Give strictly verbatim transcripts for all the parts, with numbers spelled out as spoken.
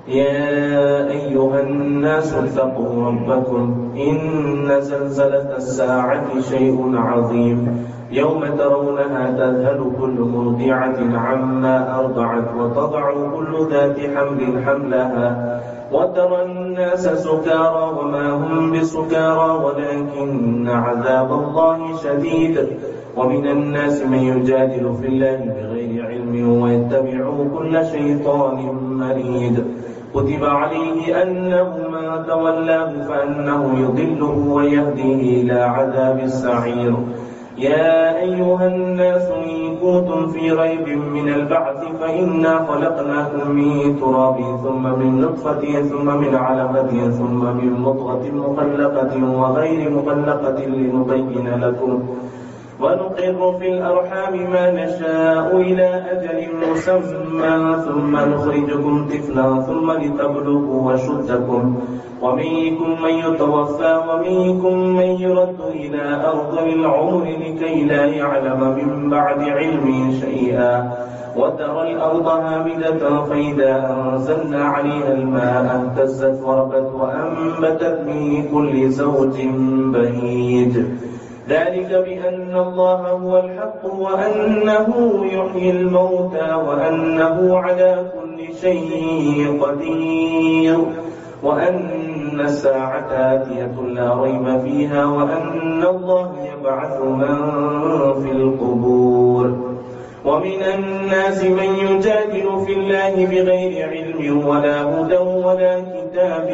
يا أيها الناس اتقوا ربكم إن زلزلة الساعة شيء عظيم يوم ترونها تذهل كل مرضعة عما أرضعت وتضع كل ذات حمل حملها وترى الناس سكارى وما هم بسكارى ولكن عذاب الله شديد. ومن الناس من يجادل في الله بغير علم ويتبع كل شيطان مريد كتب عليه أنه من تولاه فأنه يضله ويهديه إلى عذاب السعير. يا أيها الناس إن كنتم في ريب من البعث فإنا خلقناكم من تراب ثم من نطفة ثم من علقة ثم من مضغة مخلقة وغير مخلقة لنبين لكم ونقر في الأرحام ما نشاء إلى أجل مسمى ثم نخرجكم طفلا ثم لتبلغوا وشدكم ومنكم من يتوفى ومنكم من يرد إلى أرض العمر لكي لا يعلم من بعد علم شيئا وترى الأرض هامدة فإذا أنزلنا عليها الماء اهتزت وربت وأنبتت من كل زوج بهيج ذلك بأن الله هو الحق وأنه يحيي الموتى وأنه على كل شيء قدير وأن الساعة آتية لا ريب فيها وأن الله يبعث من في القبور. ومن الناس من يجادل في الله بغير علم ولا هدى ولا كتاب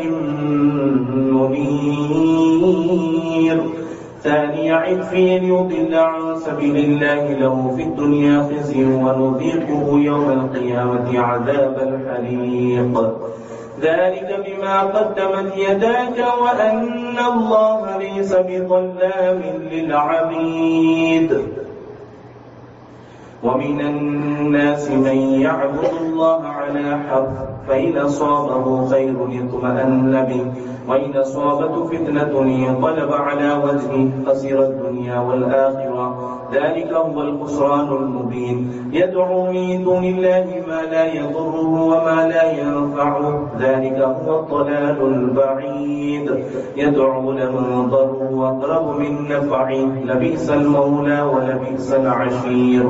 منير ثاني عطف يضل عن سبيل الله له في الدنيا خزي ونذيقه يوم القيامة عذاب الحريق ذلك بما قدمت يداك وأن الله ليس بظلام للعبيد. ومن الناس من يعبد الله على حرف فإن أصابه خير اطمأن به وإن أصابته فتنة انقلب على وجهه خسر الدنيا والآخرة ذلك هو الخسران المبين. يدعو من دون الله ما لا يضره وما لا ينفعه ذلك هو الضلال البعيد. يدعو لمن ضره أقرب من نفعه لبئس المولى ولبئس العشير.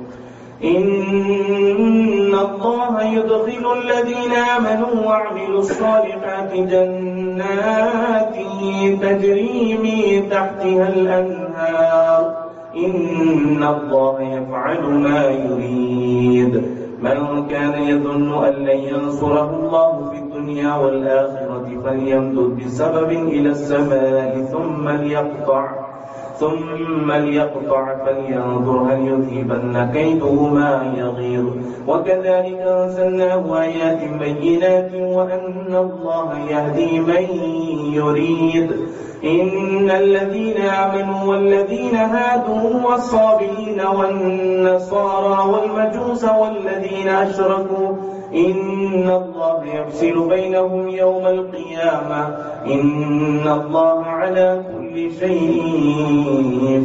إن الله يدخل الذين آمنوا وعملوا الصالحات جنات تجري من تحتها الأنهار إن الله يفعل ما يريد. من كان يظن أن لن ينصره الله في الدنيا والآخرة فليمدد بسبب إلى السماء ثم ليقطع ثم ليقطع فلينظر هل يذهبن كيده ما يغيظ. وكذلك أنزلناه آيات بينات وأن الله يهدي من يريد. إن الذين آمنوا والذين هادوا والصابئين والنصارى والمجوس والذين أشركوا إن الله يفصل بينهم يوم القيامة إن الله على كل شيء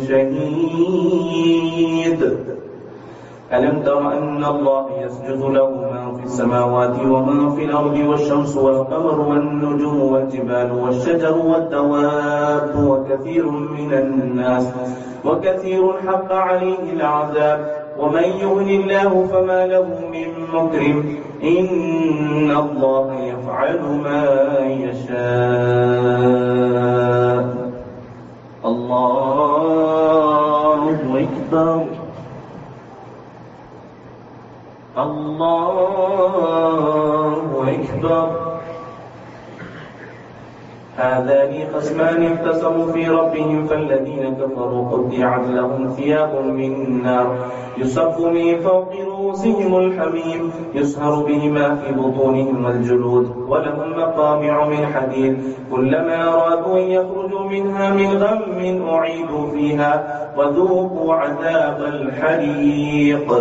شهيد. ألم تر أن الله يسجد له من في السماوات ومن في الأرض والشمس والقمر والنجوم والجبال والشجر والدواب وكثير من الناس وكثير حق عليه العذاب ومن يهن الله فما له من مكرم إن الله يفعل ما يشاء. الله أكبر الله أكبر. هذان خصمان اختصموا في ربهم فالذين كفروا قطعت لهم ثياب من نار يصب من فوق رؤوسهم الحميم يسهر بهما في بطونهم الجلود ولهم مقامع من حديد كلما أرادوا أن يخرجوا منها من غم أعيدوا فيها وذوقوا عذاب الحريق.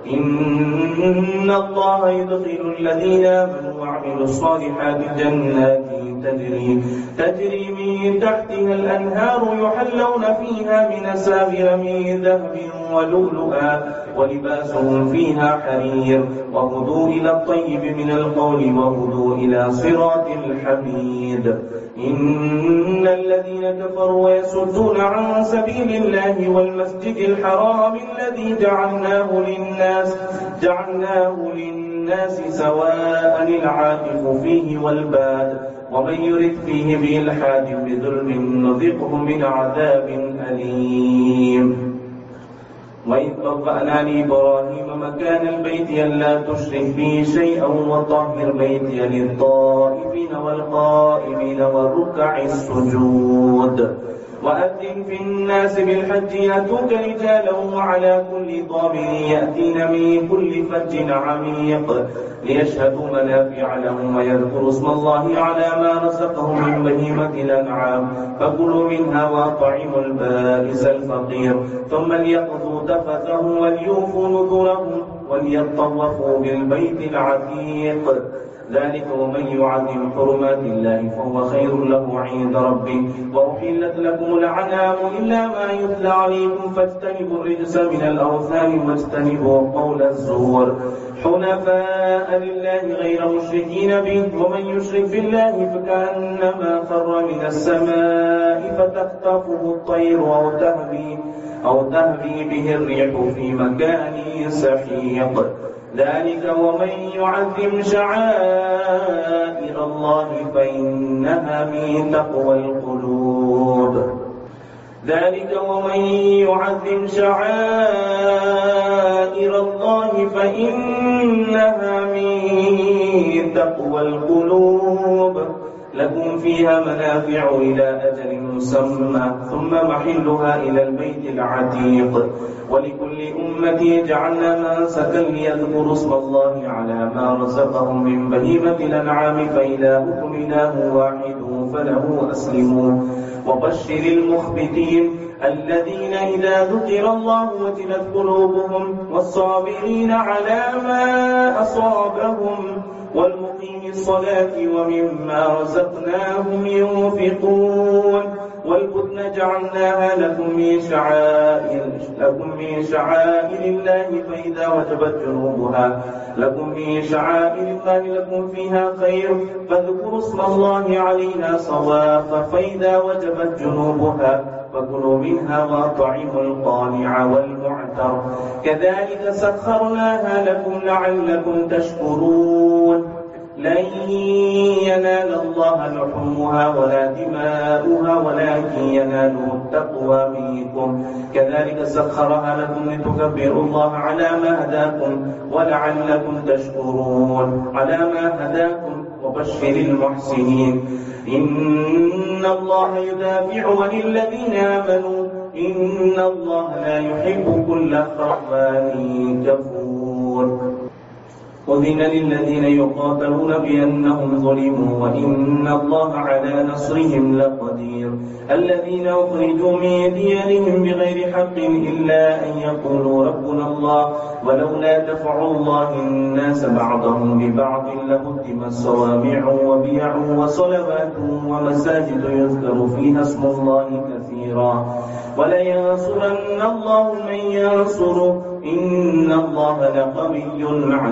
إن الله يدخل الذين آمنوا وعملوا الصالحات جنات تجري, تجري من تحتها الأنهار يحلون فيها من أساور من ذهب ولؤلؤا ولباسهم فيها حرير وهدوا إلى الطيب من القول وهدوا إلى صراط الحميد. إن الذين كفروا ويصدون عن سبيل الله والمسجد الحرام الذي جعلناه للناس جعلناه للناس سواء العاكف فيه والباد ومن يرد فيه بإلحاد بظلم نذقه من عذاب أليم. وإذ بوأنا لإبراهيم مكان البيت ألا تشرك بي شيئا وطهر بيتي للطائفين والقائمين والركع السجود. وأذن في الناس بالحج يأتوك رجالا وعلى كل ضامر يأتين من كل فج عميق ليشهدوا منافع لهم ويذكروا اسم الله على ما رزقهم من بهيمة الأنعام فكلوا منها وأطعموا البائس الفقير ثم ليقضوا تفثهم وليوفوا نذورهم وليطوفوا بالبيت العتيق. ذلك ومن يعظم حرمات الله فهو خير له عند ربه. وأحلت لكم الأنعام إلا ما يتلى عليكم فاجتنبوا الرجس من الأوثان واجتنبوا قول الزور حنفاء لله غير مشركين به. ومن يشرك بالله فكأنما خر من السماء فتخطفه الطير أو تهوي أو تهوي به الريح في مكان سحيق. ذلك ومن يعظم شعائر الله فإنها من تقوى القلوب. ذلك ومن يعظم شعائر الله فإنها من تقوى القلوب. لكم فيها منافع إلى أجل مسمى ثم محلها إلى البيت العتيق. ولكل أمة جعلنا منسكا ليذكروا اسم الله على ما رزقهم من بهيمة الأنعام فإلهكم إله واحد فله أسلموا. وبشر المخبتين الذين إذا ذكر الله وجلت قلوبهم والصابرين على ما أصابهم والمقيم الصلاة ومما رزقناهم ينفقون. والبدن جعلناها لكم من شعائر لكم من شعائر الله فإذا وجبت جنوبها لكم من شعائر الله لكم فيها خير فاذكروا اسم الله عليها صواف فإذا وجبت جنوبها فكلوا منها وأطعموا القانع والمعتر كذلك سخرناها لكم لعلكم تشكرون. لن ينال الله لحومها ولا دماؤها ولكن يناله التقوى منكم. كذلك سخرها لكم لتكبروا الله على ما هداكم ولعلكم تشكرون على ما هداكم. وبشر المحسنين إن الله يدافع عن الذين آمنوا إن الله لا يحب كل خوان كفور. أذن للذين يقاتلون بأنهم ظلموا وإن الله على نصرهم لقدير. الذين أخرجوا من ديارهم بغير حق إلا أن يقولوا ربنا الله ولولا دفع الله الناس بعضهم ببعض لهدمت صوامع وبيع وصلوات ومساجد يذكر فيها اسم الله كثيرا ولينصرن الله من ينصره إن الله لقوي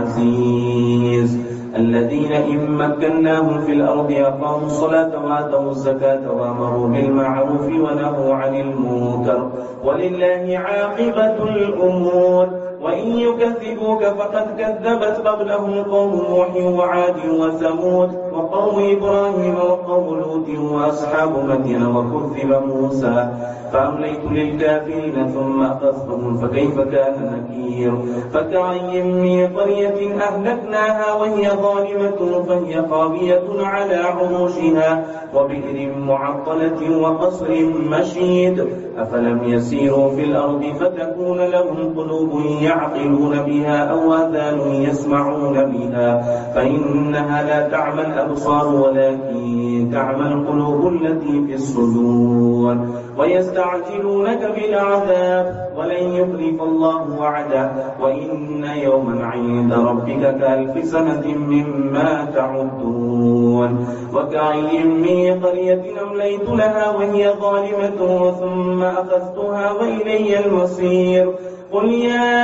عزيز. الذين إن مكناهم في الأرض أقاموا الصلاة وآتوا الزكاة وأمروا بالمعروف ونهوا عن المنكر ولله عاقبة الأمور. وإن يكذبوك فقد كذبت قبلهم قوم نوح وعاد وثمود وقوم إبراهيم وقوم لوط وأصحاب مدين وكذب موسى فأمليت للكافرين ثم أخذتهم فكيف كان نكير. فكأي من قرية أهلكناها وهي ظالمة فهي خاوية على عروشها وبئر معطلة وقصر مشيد. أفلم يسيروا في الأرض فتكون لهم قلوب يعقلون بها أو آذان يسمعون بها فإنها لا تعمى الأبصار ولكن تعمى القلوب التي في الصدور ويستعجلونك بالعذاب ولن يخلف الله وعده وإن يوما عند ربك كألف سنة مما تعدون وكأي من قرية أمليت لها وهي ظالمة ثم أخذتها وإلي المصير قل يا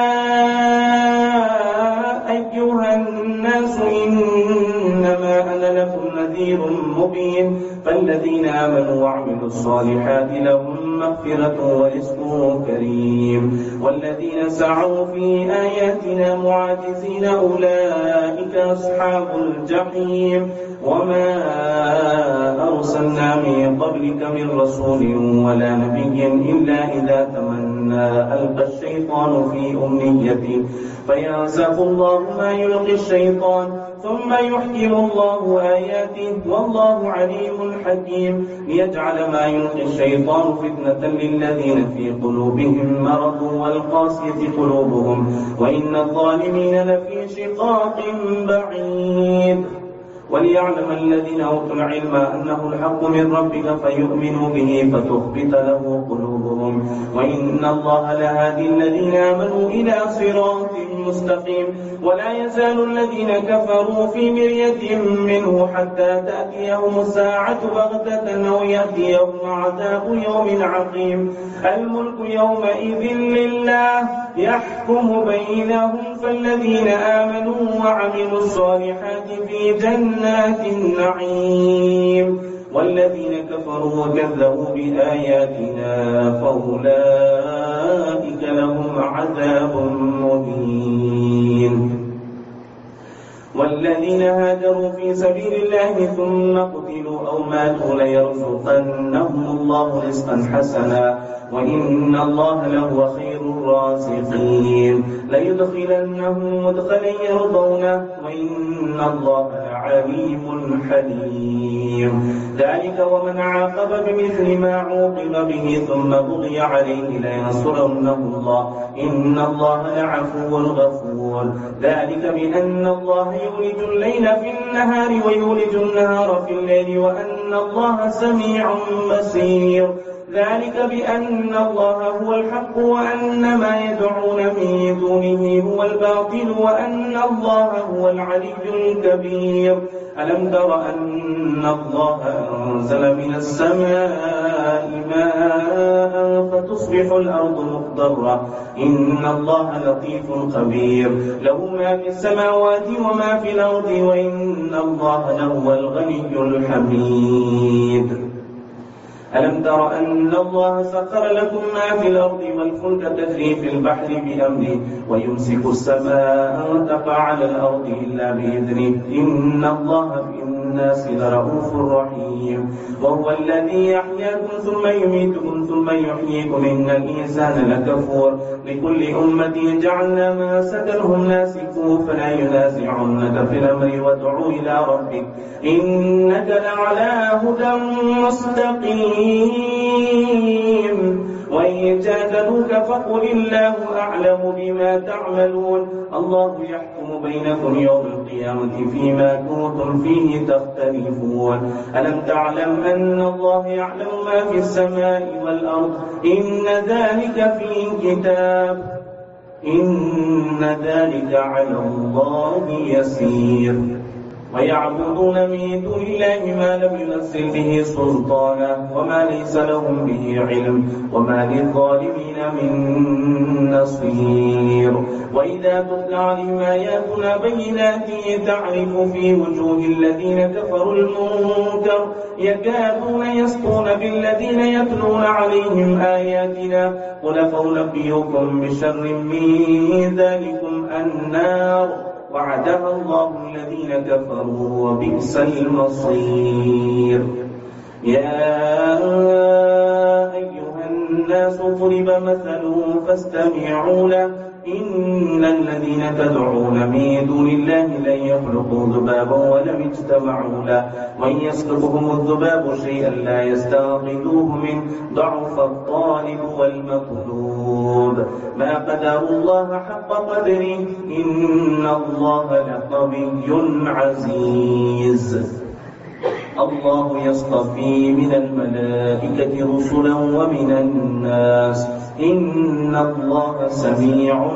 أيها الناس إنما أنا لكم نذير مبين فالذين آمنوا وعملوا الصالحات لهم مغفرة ورزق كريم والذين سعوا في آياتنا معاجزين أولئك أصحاب الجحيم وما أرسلنا من قبلك من رسول ولا نبي إلا إذا تمنى ألقى الشيطان في أمنيته فينسخ الله ما يلقي الشيطان ثم يحكم الله آياته والله عليم حكيم ليجعل ما يلقي الشيطان فتنة للذين في قلوبهم مرض والقاسية قلوبهم وإن الظالمين لفي شقاق بعيد وليعلم الذين أوتوا العلم أنه الحق من ربك فيؤمنوا به فتخبت له قلوبهم وإن الله لهادي الذين آمنوا إلى صراط مستقيم ولا يزال الذين كفروا في مرية منه حتى تأتيهم الساعة بغتة أو يأتيهم عذاب يوم عقيم الملك يومئذ لله يحكم بينهم فالذين آمنوا وعملوا الصالحات في جنات النعيم والذين كفروا وكذبوا بآياتنا فأولئك لهم عذاب مهين والذين هاجروا في سبيل الله ثم قتلوا أو ماتوا ليرزقنهم الله رزقا حسنا وإن الله لهو خير الرازقين ليدخلنهم مدخلا يرضونه وإن الله لعليم حليم ذلك ومن عاقب بمثل ما عوقب به ثم بغي عليه لينصرنه الله إن الله لعفو غفور ذلك بأن الله يولج الليل في النهار ويولج النهار في الليل وأن الله سميع بصير ذلك بأن الله هو الحق وأن ما يدعون من دونه هو الباطل وأن الله هو العلي الكبير ألم تر أن الله أنزل من السماء ماء فتصبح الأرض مخضرة إن الله لطيف خبير له ما في السماوات وما في الأرض وإن الله لهو الغني الحميد ألم تر أن الله سخر لكم ما في الأرض والفلك تجري في البحر بأمره ويمسك السماء أن تقع على الأرض إلا بإذنه إن الله بالناس لرؤوف رحيم وهو الذي يحياكم ثم يميتكم ثم يحييكم إن الإنسان لكفور لكل أمة جعلنا منسكا هم ناسكوه فلا ينازعنك في الأمر وادع إلى ربك إنك لعلى هدى مستقيم وإن جادلوك فقل الله أعلم بما تعملون الله يحكم بينكم يوم القيامة فيما كنتم فيه تختلفون ألم تعلم أن الله يعلم ما في السماء والأرض إن ذلك في كتاب إن ذلك على الله يسير ويعبدون من دون الله ما لم ينزل به سلطانا وما ليس لهم به علم وما للظالمين من نصير وإذا تتلى عليهم آياتنا بينات تعرف في وجوه الذين كفروا المنكر يكادون يسطون بالذين يتلون عليهم آياتنا قل فأنبئكم بشر من ذلكم النار وعدها الله الذين كفروا وبئس المصير يا أيها الناس ضرب مثل فاستمعوا له إن الذين تدعون من دون الله لن يخلقوا ذبابا ولم اجتمعوا له وإن يسلبهم الذباب شيئا لا يستنقذوه منه ضعف الطالب والمطلوب ما قدروا الله حق قدره إن الله لقوي عزيز. الله يصطفي من الملائكة رسلا ومن الناس إن الله سميع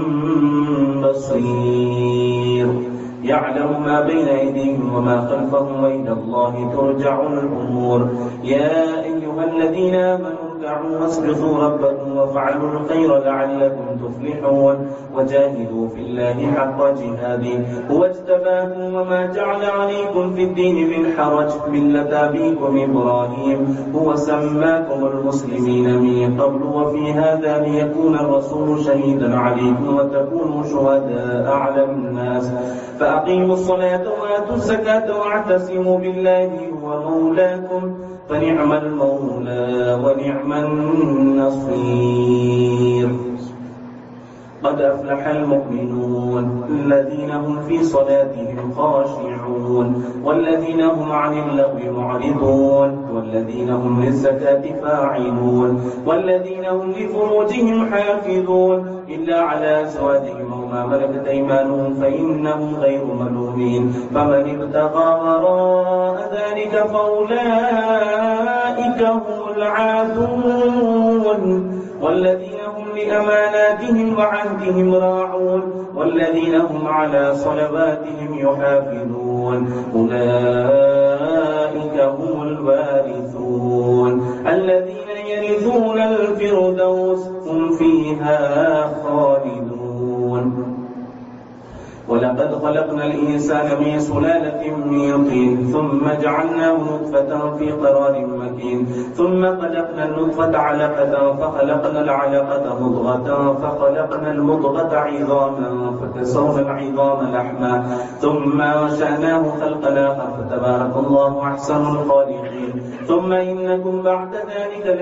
بصير يعلم ما بين أيديهم وما خلفهم وإلى الله ترجع الأمور. يا أيها الذين آمنوا اركعوا واسجدوا ربكم وافعلوا الخير لعلكم تفلحون وجاهدوا في الله حق جهاده هو اجتباكم وما جعل عليكم في الدين من حرج ملة أبيكم إبراهيم هو سماكم المسلمين من قبل وفي هذا ليكون الرسول شهيدا عليكم وتكونوا شهداء على الناس فأقيموا الصلاة وآتوا الزكاة واعتصموا بالله هو مولاكم فنعم المولى ونعم النصير. قد أفلح المؤمنون الذين هم في صلاتهم خاشعون والذين هم عن اللغو معرضون والذين هم للزكاة فاعلون والذين هم لفروجهم حافظون إلا على أزواجهم وما ملكت أيمانهم فإنهم غير ملومين فمن ابتغى وراء ذلك فأولئك هم العادون والذين هم لأماناتهم وعهدهم راعون والذين هم على صلواتهم يحافظون أولئك هم الوارثون الذين يرثون الفردوس هم فيها خالدون. ولقد خلقنا الإنسان من سلالة من طين ثم جعلناه نطفة في قرار مكين ثم خلقنا النطفة علقة فخلقنا العلقة مضغة فخلقنا المضغة عظاما فكسونا العظام لحما ثم أنشأناه خلقا آخر فتبارك الله أحسن الخالقين. ثم إنكم بعد ذلك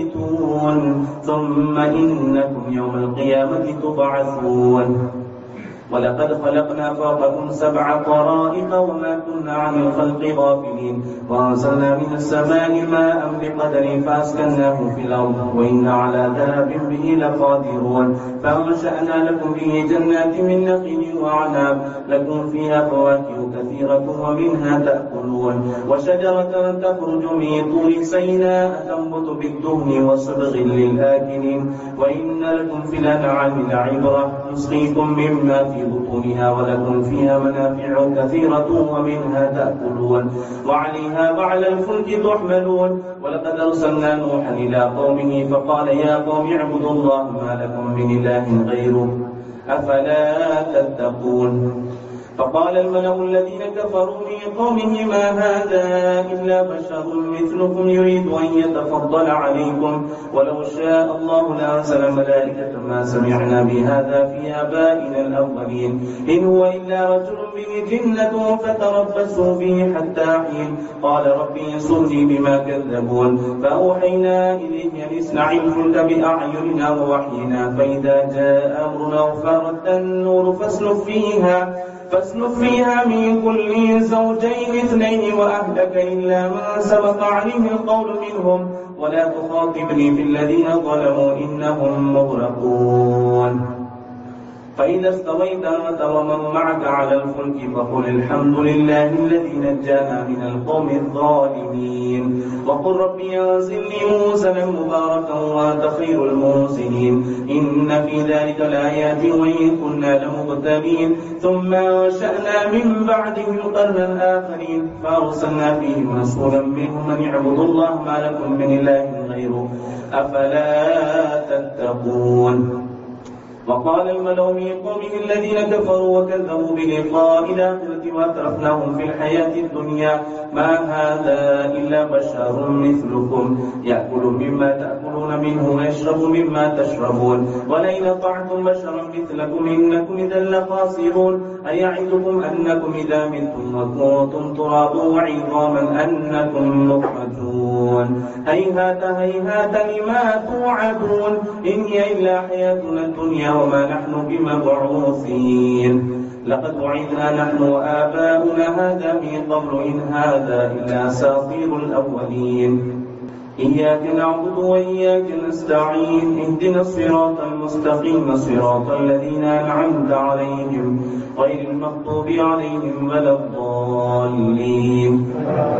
لميتون ثم إنكم يوم القيامة تبعثون. ولقد خلقنا فوقكم سبع طرائق وما كنا عن الخلق غافلين وأنزلنا من السماء ماء بقدر فأسكناه في الأرض وإنا على ذهاب به لقادرون فأنشأنا لكم به جنات من نخيل وعناب لكم فيها فواكه كثيرة ومنها تأكلون وشجرة تخرج من طور سيناء تنبت بالدهن وصبغ للآكلين وإن لكم في الأنعام لعبرة نسقيكم مما في بطونها ولكم فيها منافع كثيرة ومنها تأكلون وعليها وعلى الفلك تحملون. ولقد أرسلنا نوحا إلى قومه فقال يا قوم اعبدوا الله ما لكم من إله غيره أفلا تتقون. فقال الملأ الذين كفروا من قومه ما هذا إلا بشر مثلكم يريد أن يتفضل عليكم ولو شاء الله لأنزل ملائكة ما سمعنا بهذا في آبائنا الأولين إن هو إلا رجل به جنة فتربصوا به حتى حين. قال ربي انصرني بما كذبون فأوحينا إليه أن اصنع الفلك بأعيننا ووحينا فإذا جاء أمرنا وفارت النور فاسلك فيها فاسلك فيها من كل زوجين اثنين وأهلك إلا من سبق عليه القول منهم ولا تخاطبني في الذين ظلموا إنهم مغرقون. فإذا استويت أنت ومن معك على الفلك فقل الحمد لله الذي نجانا من القوم الظالمين وقل ربي أنزلني منزلا مباركا وأنت خير المنزلين إن في ذلك لآيات وإن كنا لمبتلين. ثم أنشأنا من بعدهم قرنا آخرين فأرسلنا فيهم رسولا منهم أن اعبدوا الله ما لكم من إله غيره أفلا تتقون. وقال الملأ من قومه الذين كفروا وكذبوا بلقاء الآخرة وأترفناهم في الحياة الدنيا ما هذا إلا بشر مثلكم يأكل مما تأكلون يأكلون منه ويشرب مما تشربون ولئن أطعتم بشرا مثلكم إنكم إذا لخاسرون أيعدكم أنكم إذا متم وكنتم ترابا وعظاما أنكم مخرجون هيهات هيهات لما توعدون إن هي إلا حياتنا الدنيا وما نحن بمبعوثين لقد وعدنا نحن وآباؤنا هذا من قبل إن هذا إلا أساطير الأولين إياك نعبد وإياك نستعين اهدنا الصراط المستقيم صراط الذين أنعمت عليهم غير المغضوب عليهم ولا الضالين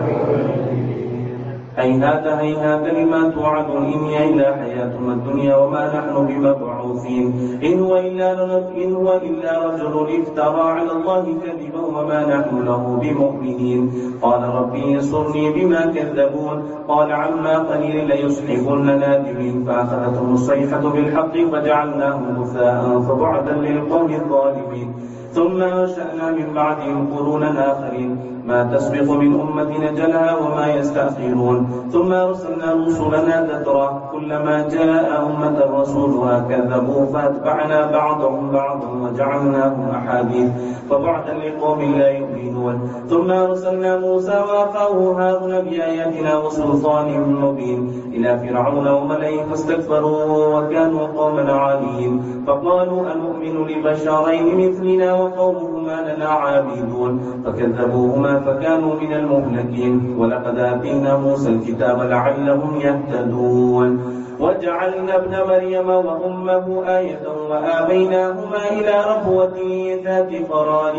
هيهات هيهات لما توعدون إن هي إلا حياتنا الدنيا وما نحن بمبعوثين إن هو إلا إن هو إلا رجل افترى على الله كذبا وما نحن له بمؤمنين قال ربي انصرني بما كذبون قال عما قليل ليصبحن نادمين فأخذتهم الصيحة بالحق فجعلناهم غثاء فبعدا للقوم الظالمين ثم أنشأنا من بعدهم قرونا آخرين ما تسبق من أمة أجلها وما يستأخرون ثم أرسلنا رسلنا تترى كلما جاء أمة رسولها كذبوا فأتبعنا بعضهم بعضا وجعلناهم أحاديث فبعدا لقوم لا يؤمنون ثم أرسلنا موسى وأخاه هارون بآياتنا وسلطان مبين إلى فرعون وملئه فاستكبروا وكانوا قوما عالين فقالوا أنؤمن لبشرين مثلنا وقومهما لنا عابدون فكذبوهما فكانوا من المهلكين ولقد آتينا موسى الكتاب لعلهم يهتدون وجعلنا ابن مريم وأمه آية وآويناهما إلى ربوة ذات قرار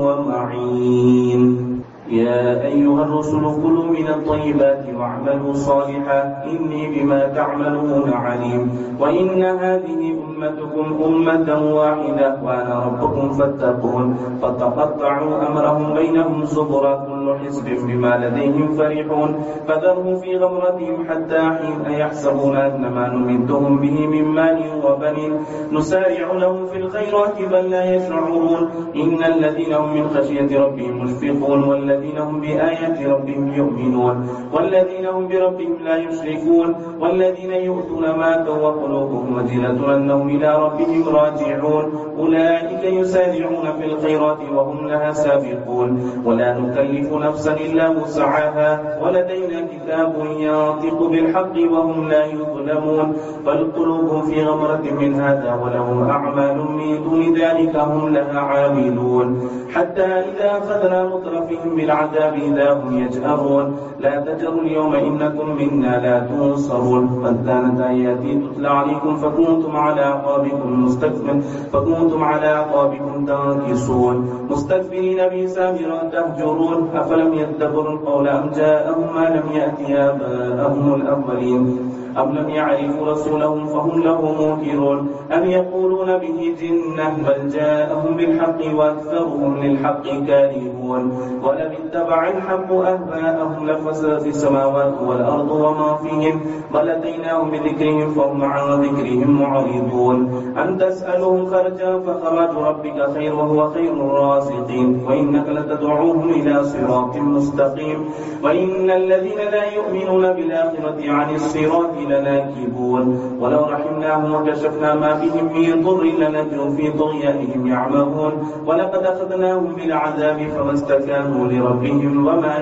ومعين يا أيها الرسل كلوا من الطيبات واعملوا صالحا إني بما تعملون عليم وإن هذه أمتكم أمة واحدة وأنا ربكم فاتقون فتقطعوا أمرهم بينهم زبرا كل حزب بما لديهم فرحون فذرهم في غمرتهم حتى حين يحسبون أن ما نمدهم به من مال وبنين نسارع لهم في الخيرات بل لا يشعرون إن الذين هم من خشية ربهم مشفقون والذين هم بآيات ربهم يؤمنون والذين هم بربهم لا يشركون والذين يؤتون ما آتوا وقلوبهم وجلة أنهم إلى ربهم راجعون أولئك يسارعون في الخيرات وهم لها سابقون ولا نكلف نفسا إلا وسعها ولدينا كتاب ينطق بالحق وهم لا يظلمون بل قلوبهم في غمرة من هذا ولهم أعمال من دون ذلك هم لها عاملون حتى إذا أخذنا مترفهم بالعذاب إذا هم يجأرون لا تجروا اليوم إنكم منا لا تنصرون قد كانت آياتي تتلى عليكم فكنتم على أعقابكم مستكبرين فكنتم على أعقابكم تنكصون مستكبرين به سامرا تهجرون أفلم يدبروا القول أم جاءهم ما لم يأت آباءهم الأولين أم لم يعرفوا رسولهم فهم له منكرون أم يقولون به جنة بل جاءهم بالحق وأكثرهم للحق كارهون ولم اتبع الحق أهواءهم لفسدت السماوات والأرض وما فيهم بل أتيناهم بذكرهم فهم عن ذكرهم معرضون أم تسألهم خرجا فخرج ربك خير وهو خير الرازقين وإنك لتدعوهم إلى صراط مستقيم وإن الذين لا يؤمنون بالآخرة عن الصراط لناكبون ولو رحمناهم وكشفنا ما بهم من ضر لنجوا في طغيانهم يعمهون ولقد أخذناهم بالعذاب فما استكانوا لربهم وما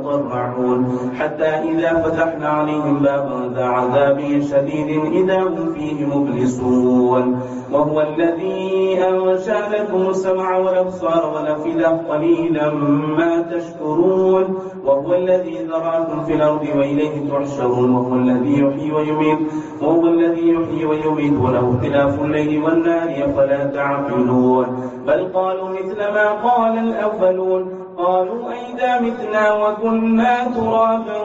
يتضرعون حتى إذا فتحنا عليهم بابا ذا عذاب شديد إذا هم فيه مبلسون وهو الذي أنشأ لكم السمع والأبصار والأفئدة قليلا ما تشكرون وهو الذي ذرأكم في الأرض وإليه تحشرون وهو الذي يحيي ويميت وهو الذي يحيي ويميت وله اختلاف الليل والنهار أفلا تعقلون بل قالوا مثل ما قال الأولون قالوا أئذا متنا وكنا ترابا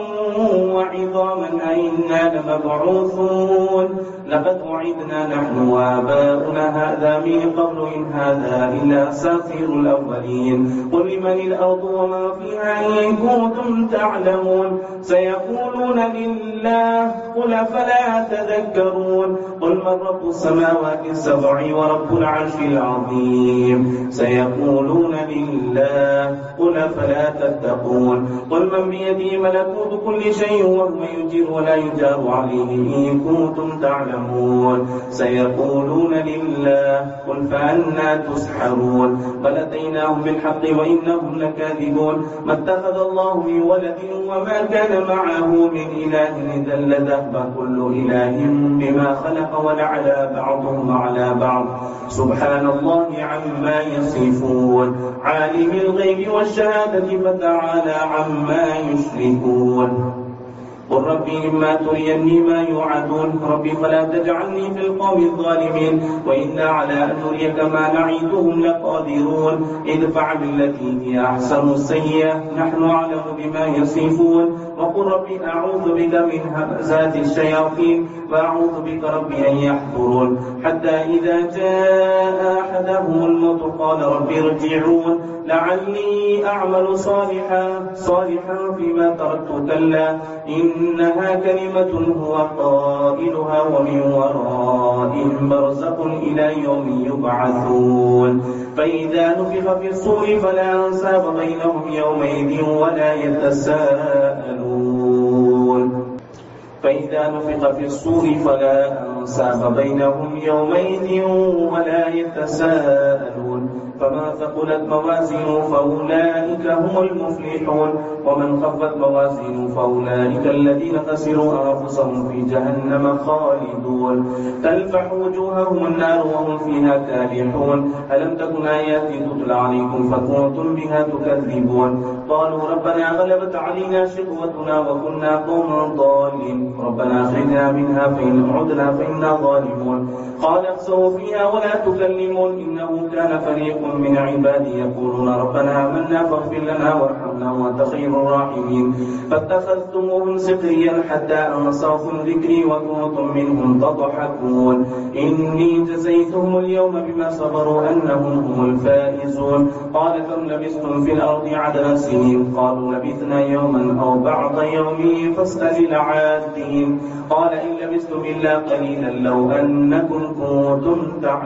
وعظاما أئنا لمبعوثون لقد وعدنا نحن وآباؤنا هذا من قبل إن هذا إلا أساطير الأولين قل لمن الأرض وما فيها إن كنتم تعلمون سيقولون لله قل فلا تذكرون قل من رب السماوات السبع ورب العرش العظيم سيقولون لله قل فلا تتقون قل من بيده ملكوت كل شيء وهو يجير ولا يجار عليه إن كنتم تعلمون سيقولون لله قل فأنا تسحرون بل أتيناهم بالحق وإنهم لكاذبون ما اتخذ الله من ولد وما كان معه من إله إذا لذهب كل إله بما خلق ولعلى بعضهم على بعض سبحان الله عما يصفون عالم الغيب والشهادة فتعالى عما يشركون قل ربي إما تريني ما يوعدون ربي فلا تجعلني في القوم الظالمين وإنا على أن نريك ما نعيدهم لقادرون ادفع بالتي هي أحسن السيئة نحن أعلم بما يصفون وقل ربي أعوذ بك من همزات الشياطين وأعوذ بك ربي أن يحضرون حتى إذا جاء أحدهم الموت قال ربي ارجعون لعلي أعمل صالحا صالحا فيما تركت كلا إنها كلمة هو قائلها ومن ورائهم برزق إلى يوم يبعثون فإذا نفخ في الصور فلا أنساب بينهم يومئذ ولا يتساءلون فإذا نفخ في الصور فلا أنساب بينهم يومئذ ولا يتساءلون فمن ثقلت موازينه فأولئك هم المفلحون ومن خفت موازينه فأولئك الذين خسروا أنفسهم في جهنم خالدون تلفح وجوههم النار وهم فيها كالحون ألم تكن آياتي تتلى عليكم فكنتم بها تكذبون قالوا ربنا غلبت علينا شقوتنا وكنا قوما ضالين ربنا أخرجنا منها فإن عدنا فإنا ظالمون قال اخسئوا فيها ولا تكلمون إنه كان فريق من عبادي يقولون ربنا آمنا فاغفر لنا وارحمنا وأنت خير الراحمين فاتخذتموهم سخريا حتى أنساكم ذكري وكنتم منهم تضحكون إني جزيتهم اليوم بما صبروا أنهم هم الفائزون قال كم لبثتم في الأرض عدد سنين قالوا لبثنا يوما أو بعض يوم فاسأل العادين قال إن لبثتم إلا قليلا لو أنكم كنتم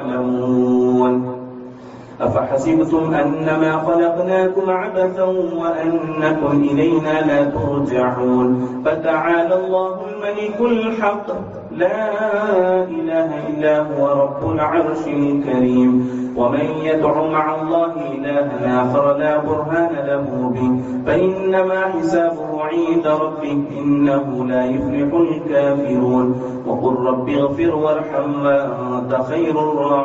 تعلمون أفحسبتم أنما خلقناكم عبثا وأنكم إلينا لا ترجعون فتعالى الله الملك الحق لا إله إلا هو رب العرش الكريم ومن يدع مع الله إلها آخر لا برهان له به فإنما حسابه عند ربه إنه لا يفلح الكافرون وقل رب اغفر وارحم وأنت خير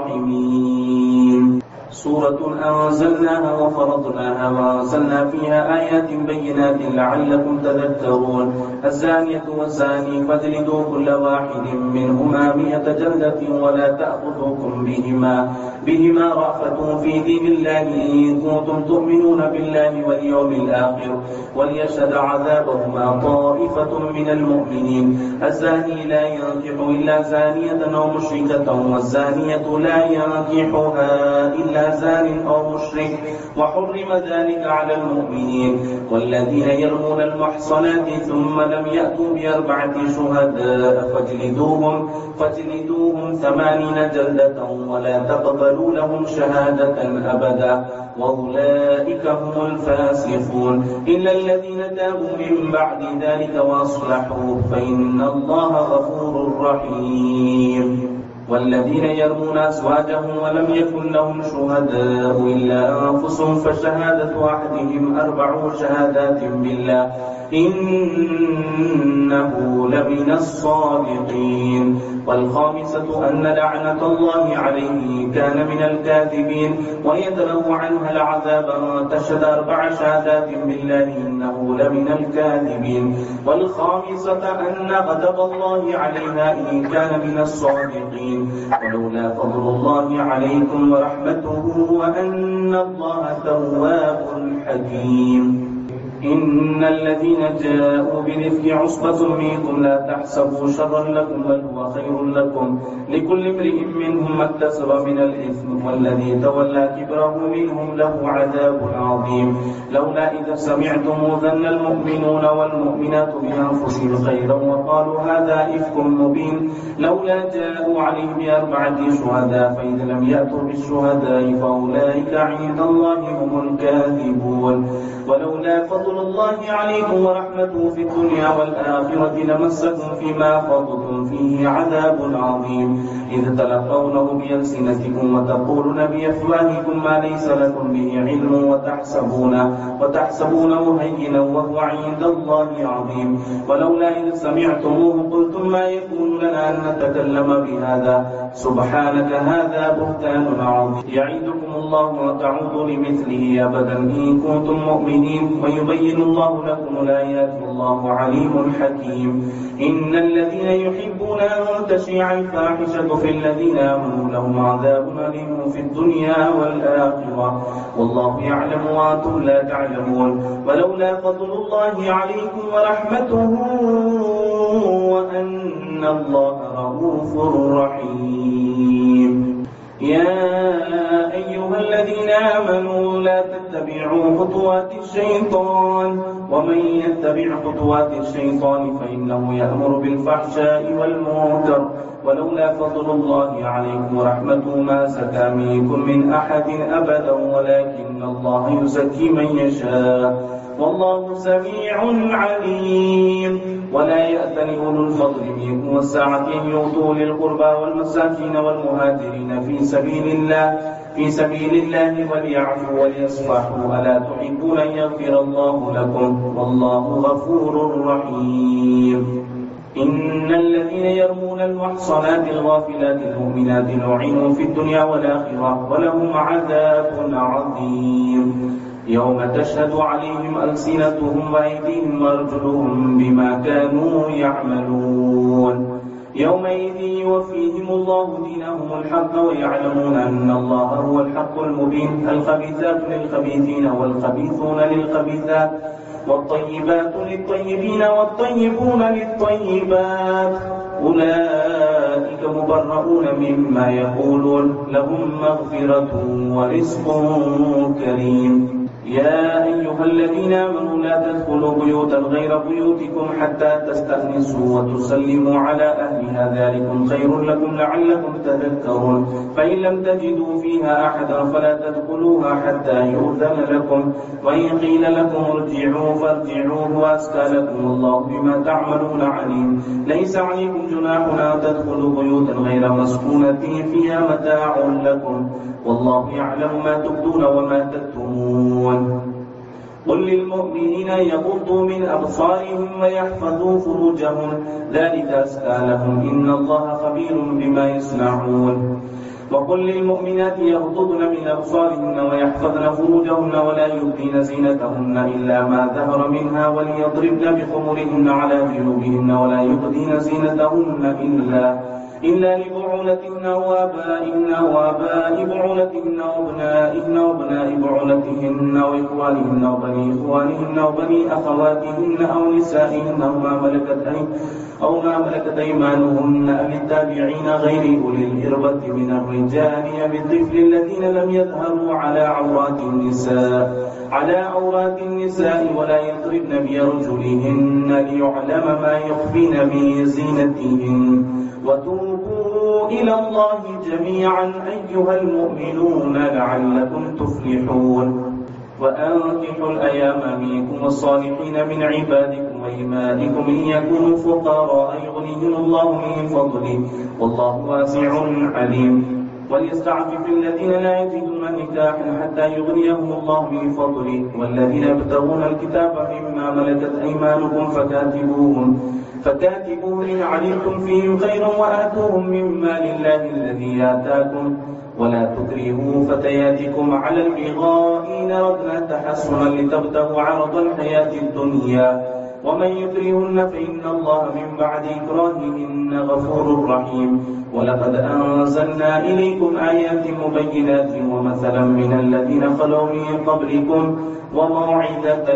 الراحمين سورة أنزلناها وفرضناها وأنزلنا فيها آيات بينات لعلكم تذكرون الزانية والزاني فاجلدوا كل واحد منهما مئة جلدة ولا تأخذكم بهما بهما رأفة في دين الله إن كنتم تؤمنون بالله واليوم الآخر وليشهد عذابهما طائفة من المؤمنين الزاني لا ينكح إلا زانية أو مشركة والزانية لا ينكحها إلا زان أو مشرك وحرم ذلك على المؤمنين والذين يرمون المحصنات ثم لم يأتوا بأربعة شهداء فاجلدوهم فاجلدوهم ثمانين جلدة ولا تقبلوا لهم شهادة أبدا وأولئك هم الفاسقون إلا الذين تابوا من بعد ذلك وأصلحوا فإن الله غفور رحيم والذين يرمون أزواجهم ولم يكن لهم شهداء إلا أنفسهم فشهادة أحدهم أربع شهادات بالله إنه لمن الصادقين والخامسة أن لعنة الله عليه كان من الكاذبين ويدرأ عنها العذاب أن تشهد أربع شهادات بالله إنه لمن الكاذبين والخامسة أن غضب الله عليها إن كان من الصادقين ولولا فضل الله عليكم ورحمته وأن الله تواب حكيم إن إن الذين جاءوا بالإفك عصبة منكم لا تحسبوا شرا لكم بل هو خير لكم لكل امرئ منهم ما اكتسب من الإثم والذي تولى كبره منهم له عذاب عظيم لولا إذا سمعتم ظن المؤمنون والمؤمنات بأنفسهم خيرا وقالوا هذا إفك مبين لولا جاءوا عليه بأربعة شهداء فإذا لم يأتوا بالشهداء فأولئك عند الله هم الكاذبون ولولا فضل الله عليكم ورحمته في الدنيا والآخرة لمسكم فيما خضتم فيه عذاب عظيم إذ تلقونه بألسنتكم وتقولون بأفواهكم ما ليس لكم به علم وتحسبونه وتحسبونه هينا وهو عند الله عظيم ولولا إذ سمعتموه قلتم ما يكون لنا أن نتكلم بهذا سبحانك هذا بهتان عظيم يعيدكم الله وتعودوا لمثله أبدا إن كنتم مؤمنين ويبين الله لكم الآيات والله عليم حكيم إن الذين يحبون أن تشيع الفاحشة في الذين آمنوا لهم عذاب أليم في الدنيا والآخرة والله يعلم وأنتم لا تعلمون ولولا فضل الله عليكم ورحمته وأن الله رؤوف رحيم يا أيها الذين آمنوا لا تتبعوا خطوات الشيطان ومن يتبع خطوات الشيطان فإنه يأمر بالفحشاء والمنكر ولولا فضل الله عليكم ورحمته ما زكى منكم من أحد أبدا ولكن الله يزكي من يشاء والله سميع عليم ولا يأتل أولو الفضل منكم والسعة أن يؤتوا للقربى والمساكين والمهاجرين في سبيل الله في سبيل الله وليعفوا وليصفحوا ألا تحبون أن يغفر الله لكم والله غفور رحيم إن الذين يرمون المحصنات الغافلات المؤمنات لعنوا في الدنيا والآخرة ولهم عذاب عظيم يوم تشهد عليهم ألسنتهم وأيديهم وأرجلهم بما كانوا يعملون يومئذ يوفيهم الله دينهم الحق ويعلمون أن الله هو الحق المبين الخبيثات للخبيثين والخبيثون للخبيثات والطيبات للطيبين والطيبون للطيبات أولئك مبرؤون مما يقولون لهم مغفرة ورزق كريم يا أيها الذين آمنوا لا تدخلوا بيوتا غير بيوتكم حتى تستأنسوا وتسلموا على أهلها ذلكم خير لكم لعلكم تذكرون فإن لم تجدوا فيها أحدا فلا تدخلوها حتى يؤذن لكم وإن قيل لكم ارجعوا فارجعوا وأزكى لكم الله بما تعملون عليم ليس عليكم جناح أن تدخلوا بيوتا غير مسكونة فيها متاع لكم والله يعلم ما تبدون وما تكتمون قل للمؤمنين يغضوا من أبصارهم ويحفظوا فروجهم ذلك أزكى لهم إن الله خبير بما يصنعون وقل للمؤمنات يغضضن من أبصارهن ويحفظن فروجهن ولا يبدين زينتهن إلا ما ظهر منها وليضربن بخمرهن على جنوبهن ولا يبدين زينتهن إلا إلا لبعولتهن وآبائهن وآباء بعولتهن وأبنائهن وأبناء بعولتهن وإخوانهن وبني إخوانهن وبني أخواتهن أو نسائهن أو ما ملكت أو ما ملكت أيمانهن أو التابعين غير أولي الإربة من الرجال بالطفل الذين لم يظهروا على عورات النساء على عورات النساء ولا يضربن بأرجلهن ليعلم ما يخفين من زينتهن وتوبوا إلى الله جميعا أيها المؤمنون لعلكم تفلحون وأنكحوا الأيام منكم والصالحين من عبادكم وإمائكم إن يكونوا فقراء يغنيهم الله من فضله والله واسع عليم وليستعفف الذين لا يجدون نكاحا حتى يغنيهم الله من فضله والذين يبتغون الكتاب مما ملكت أيمانكم فكاتبوهم فكاتبوهم إن علمتم فيهم خيرا وآتوهم مما لله الذي آتاكم ولا تكرهوا فتياتكم على البغاء إن أردنا تحصنا لتبتغوا عرض الحياة الدنيا ومن يكرهن فإن الله من بعد إكراههن غفور رحيم. ولقد أنزلنا إليكم آيات مبينات ومثلا من الذين خلوا من قبلكم وموعظة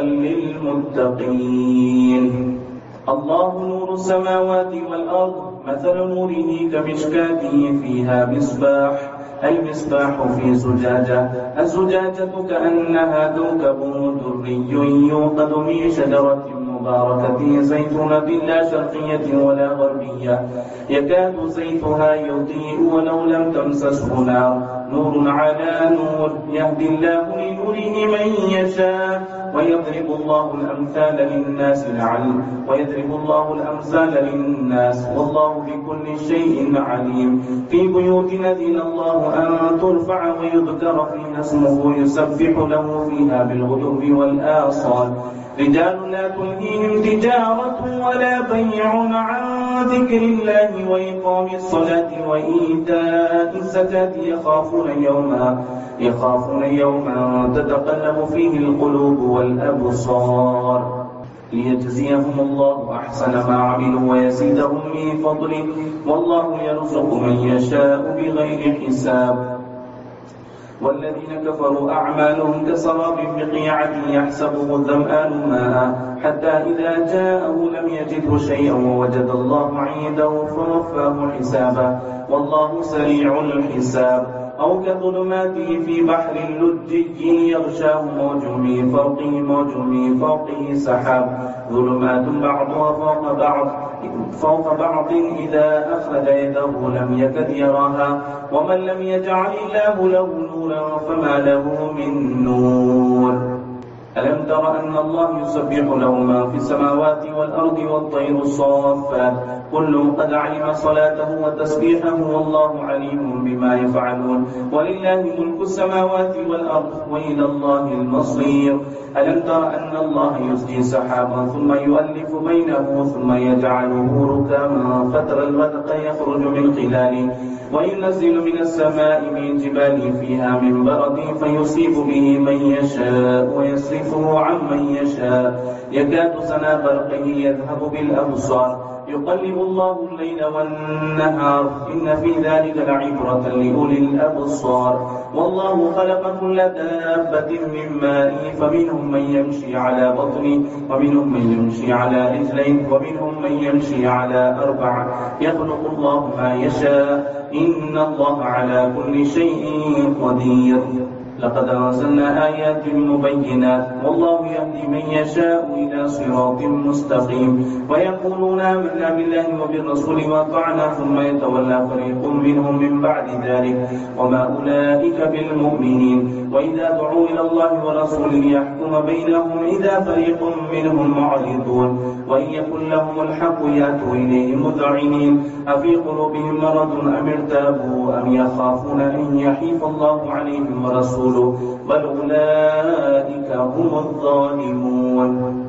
للمتقين. الله نور السماوات والأرض، مثل نوره كمشكاة فيها مصباح، المصباح في زجاجة، الزجاجة كأنها كوكب دري يوقد من شجرة مباركة زيتونة لا شرقية ولا غربية، يكاد زيتها يضيء ولو لم تمسسه نار، نور على نور، يهدي الله لنوره من يشاء ويضرب الله الأمثال للناس لعل ويضرب الله الأمثال للناس والله بكل شيء عليم. في بيوت أذن الله أن ترفع ويذكر فيها اسمه يسبح له فيها بالغدو والآصال، رجال لا تلهيهم تجارة ولا بيع عن ذكر الله وإقام الصلاة وإيتاء الزكاة يخافون يوما يخافون يوما تتقلب فيه القلوب والأبصار، ليجزيهم الله أحسن ما عملوا ويزيدهم من فضله، والله يرزق من يشاء بغير حساب. والذين كفروا أعمالهم كسراب بقيعة يحسبه الظمآن ماء حتى إذا جاءه لم يجده شيئا ووجد الله عنده فوفاه حسابا والله سريع الحساب. أو كظلمات في بحر لجي يغشاه موج من فوقه موج من فوقه سحاب، ظلمات بعضها فوق بعض فوق بعض إذا أخرج يده لم يكد يراها، ومن لم يجعل الله له نورا فما له من نور. ألم تر أن الله يسبح له ما في السماوات والأرض والطير الصافات كل قد علم صلاته وتسبيحه والله عليم بما يفعلون. ولله ملك السماوات والأرض وإلى الله المصير. ألم تر أن الله يزجي سحابا ثم يؤلف بينه ثم يجعله ركاما فترى الودق يخرج من خلاله وينزل من السماء من جبال فيها من برد فيصيب به من يشاء ويصرفه عن من يشاء، يكاد سنا برقه يذهب بالأبصار، يقلب الله الليل والنهار إن في ذلك لعبرة لأولي الأبصار. والله خلق كل دابة من ماء فمنهم من يمشي على بطنه ومنهم من يمشي على رجلين ومنهم من يمشي على أربع، يخلق الله ما يشاء إن الله على كل شيء قدير. لقد أنزلنا آيات مبينات والله يهدي من يشاء إلى صراط مستقيم. ويقولون آمنا بالله وبالرسول وأطعنا ثم يتولى فريق منهم من بعد ذلك وما أولئك بالمؤمنين. وإذا دعوا إلى الله ورسوله ليحكم بينهم إذا فريق منهم معرضون وإن يكن لهم الحق يأتوا إليه مذعنين أفي قلوبهم مرض أم ارتابوا أم يخافون أن يحيف الله عليهم ورسوله بل أولئك هم الظالمون.